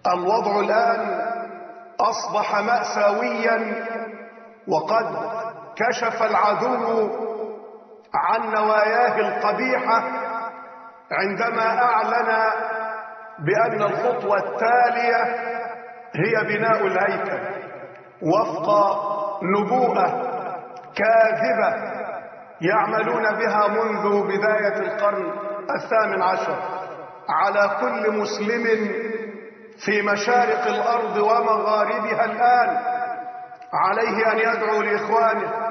الوضع الآن أصبح مأساويا، وقد كشف العدو عن نواياه القبيحة عندما أعلن بأن الخطوة التالية هي بناء الهيكل وفق نبوءة كاذبة يعملون بها منذ بداية القرن 18 على كل مسلم في مشارق الأرض ومغاربها الآن عليه أن يدعو لإخوانه